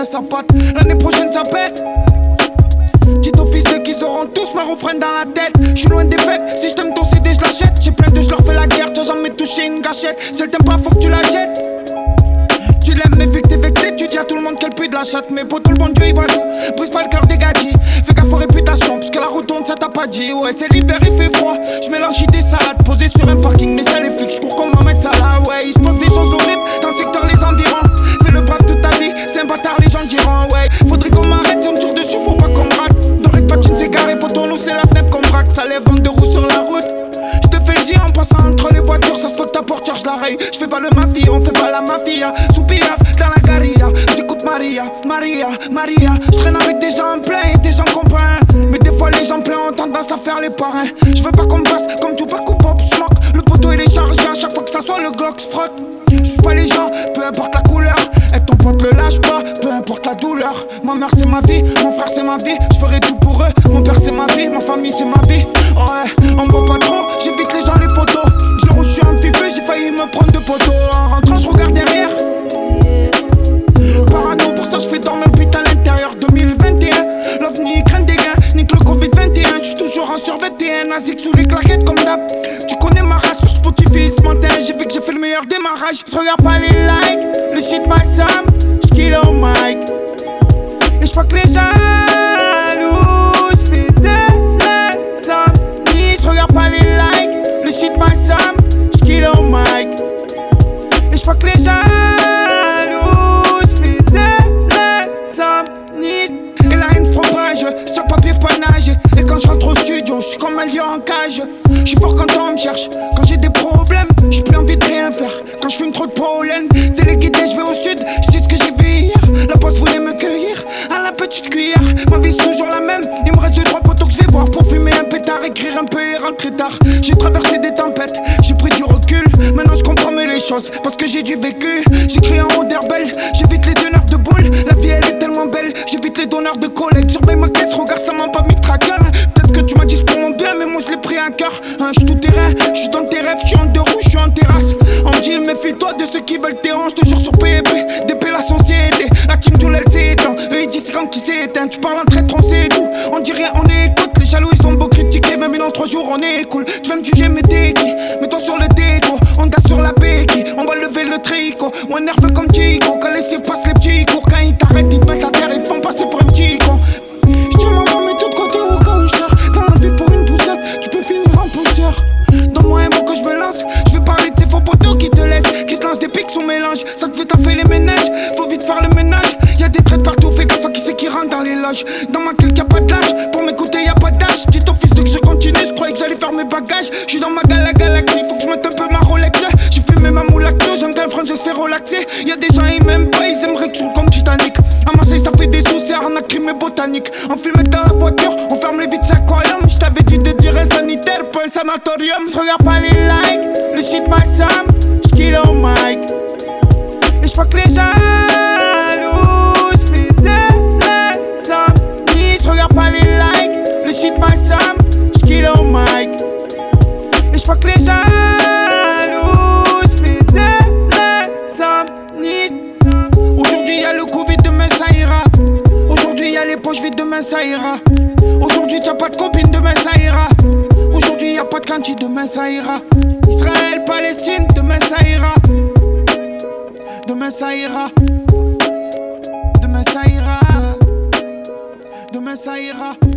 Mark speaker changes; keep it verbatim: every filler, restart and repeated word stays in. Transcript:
Speaker 1: sa patte. L'année prochaine ça pète. Dis aux fils de qui seront tous ma refraine dans la tête. J'suis loin des fêtes, si j't'aime ton C D j'l'achète. J'ai plein de j'leur fais la guerre, t'as jamais touché une gâchette. Si elle t'aime pas faut que tu la jettes. Tu l'aimes mais vu que t'es vexé, tu dis à tout le monde qu'elle pue de la chatte. Mais pour tout le bon Dieu il voit tout, brise pas le cœur des gadgets. Fais gaffe aux réputations, parce que la route tourne ça t'a pas dit. Ouais c'est l'hiver il fait froid, j'mélange des salades. Posé sur un parking mais ça les flics, j'cours comme Mohamed Salah. Ouais il se passe des choses horribles dans le secteur les environs. Fais le brave toute ta vie, c'est un bâtard les gens diront. Ouais faudrait qu'on m'arrête, si on me tire dessus faut pas qu'on me rate. Doré de patine c'est carré, pour ton nous c'est la snap qu'on braque. Ça lève vingt-deux roues sur la route. J'te fais le J en passant entre les voitures, ça se peut que ta portière je la raye. J'fais pas le mafia, on fait pas la mafia. Sous piaf, dans la garilla, j'écoute Maria, Maria, Maria. J'traîne avec des gens pleins et des gens comprennent. Mais des fois les gens pleins ont tendance à faire les parrains. J'veux pas qu'on me fasse comme Tupac ou Pop Smoke. Le poteau il est chargé à chaque fois que ça soit le Glock se frotte. J'suis pas les gens, peu importe la couleur. Et ton pote le lâche pas, peu importe la douleur. Ma mère c'est ma vie, mon frère c'est ma vie. J'ferai tout pour eux, mon père c'est ma vie, ma famille c'est ma vie. Ouais, on me voit pas trop, j'évite les gens les photos. Zéro j'suis un fifeux, j'ai failli me prendre de poteau. En rentrant j'regarde derrière. Parano pour ça j'fais dormir le putain à l'intérieur. Deux mille vingt et un, l'OVNI craint des gains. Nique le Covid vingt et un, j'suis toujours en sur vingt et un. Nazik sous les claquettes comme d'hab. Tu connais ma race sur Spotify ce matin. J'ai vu que j'ai fait le meilleur démarrage. J'regarde pas les likes, le shit my Sam. J'kill au mic et j'fuck les jaloux. J'fais de l'insomnie. J'regarde pas les likes, le shit my Sam. J'kill au mic et j'fuck les jaloux. J'fais de l'insomnie. Et la haine prend page, sur papier faut pas nager. Et quand j'rentre au studio, j'suis comme un lion en cage. J'suis fort quand on me cherche, quand j'ai des problèmes, j'ai plus envie de rien faire. Quand j'fume trop de pollen, téléguidé j'vais au sud, j'dis ce que j'ai vu hier. La poste voulait me cueillir à la petite cuillère. Ma vie c'est toujours la même, il me reste deux trois poteaux que j'vais voir. Pour fumer un pétard, écrire un peu et rentrer tard. J'ai traversé des tempêtes, j'ai pris du recul. Maintenant j'comprends mieux les choses, parce que j'ai du vécu. J'écris en haut d'herbelle, j'évite les donneurs de boules. La vie elle est tellement belle, j'évite les donneurs de collègues. Surveille ma caisse, regarde ça m'a pas mis de tracker. Peut-être que tu m'as dit c'est pour mon bien, mais moi je l'ai pris à cœur. Hein, j'suis tout terrain, j'suis dans tes rêves, j'suis en deux roues, j'suis en terrasse. On me dit méfie-toi de ceux qui veulent tes hanches. Toujours sur P P, D P la société. La team tout elle s'éteint, eux ils disent c'est quand qui s'éteint. Tu parles en traître, on sait tout. On dit rien, on écoute. Les jaloux ils sont beaux critiquer, vingt mille en trois jours on est cool. Tu veux me juger mais t'es qui? Mets-toi sur le déco, on date sur la béquille. On va lever le tricot, ou un nerveux comme Chico. Quand les cibles passent les petits cours, quand ils t'arrêtent ils te mettent à terre, ils te font passer pour un petit con. J'dis à maman mets tout de côté au cas où j'sors. Dans la vie pour une poussette, tu peux finir en poussière. Donne-moi un mot que je me lance, je vais parler de ces faux poteaux qui te laissent, qui te lancent des pics sous mélange. Ça te fait taffer les ménages, faut vite faire le ménage. Y'a des traites partout, fais gaffe à qui c'est qui rentre dans les loges. Dans ma clique y'a pas de lâche, pour m'écouter y'a pas d'âge. Dis ton fils de que je continue, je croyais que j'allais faire mes bagages. J'suis dans ma gala galaxie, faut que je mette un peu ma Rolex. J'ai fumé ma moule lactose, j'aime qu'un front je se fais relaxer. Y'a des gens ils m'aiment pas, ils aimeraient que je roule comme Titanic. À Marseille ça fait des soucis, arnaque crime et botanique. On fume dans la voiture, on ferme les vitres aquarium. J't'avais dit de dire un sanitaire, pas un sanatorium. J'regarde pas les likes, le shit my Sam. J'kill au mic et j'fuck les jaloux. J'fais de l'insomnie. J'regarde pas les likes, le shit my Sam. J'kill au mic et j'fuck les jaloux. J'fais de l'insomnie. Aujourd'hui y'a le Covid, demain ça ira. Aujourd'hui y'a les poches vides, demain ça ira. Aujourd'hui t'as pas de copine, demain ça ira. Aujourd'hui y'a pas de cantine, demain ça ira. Israël, Palestine, demain ça ira. Demain ça ira. Demain ça ira. Demain ça ira.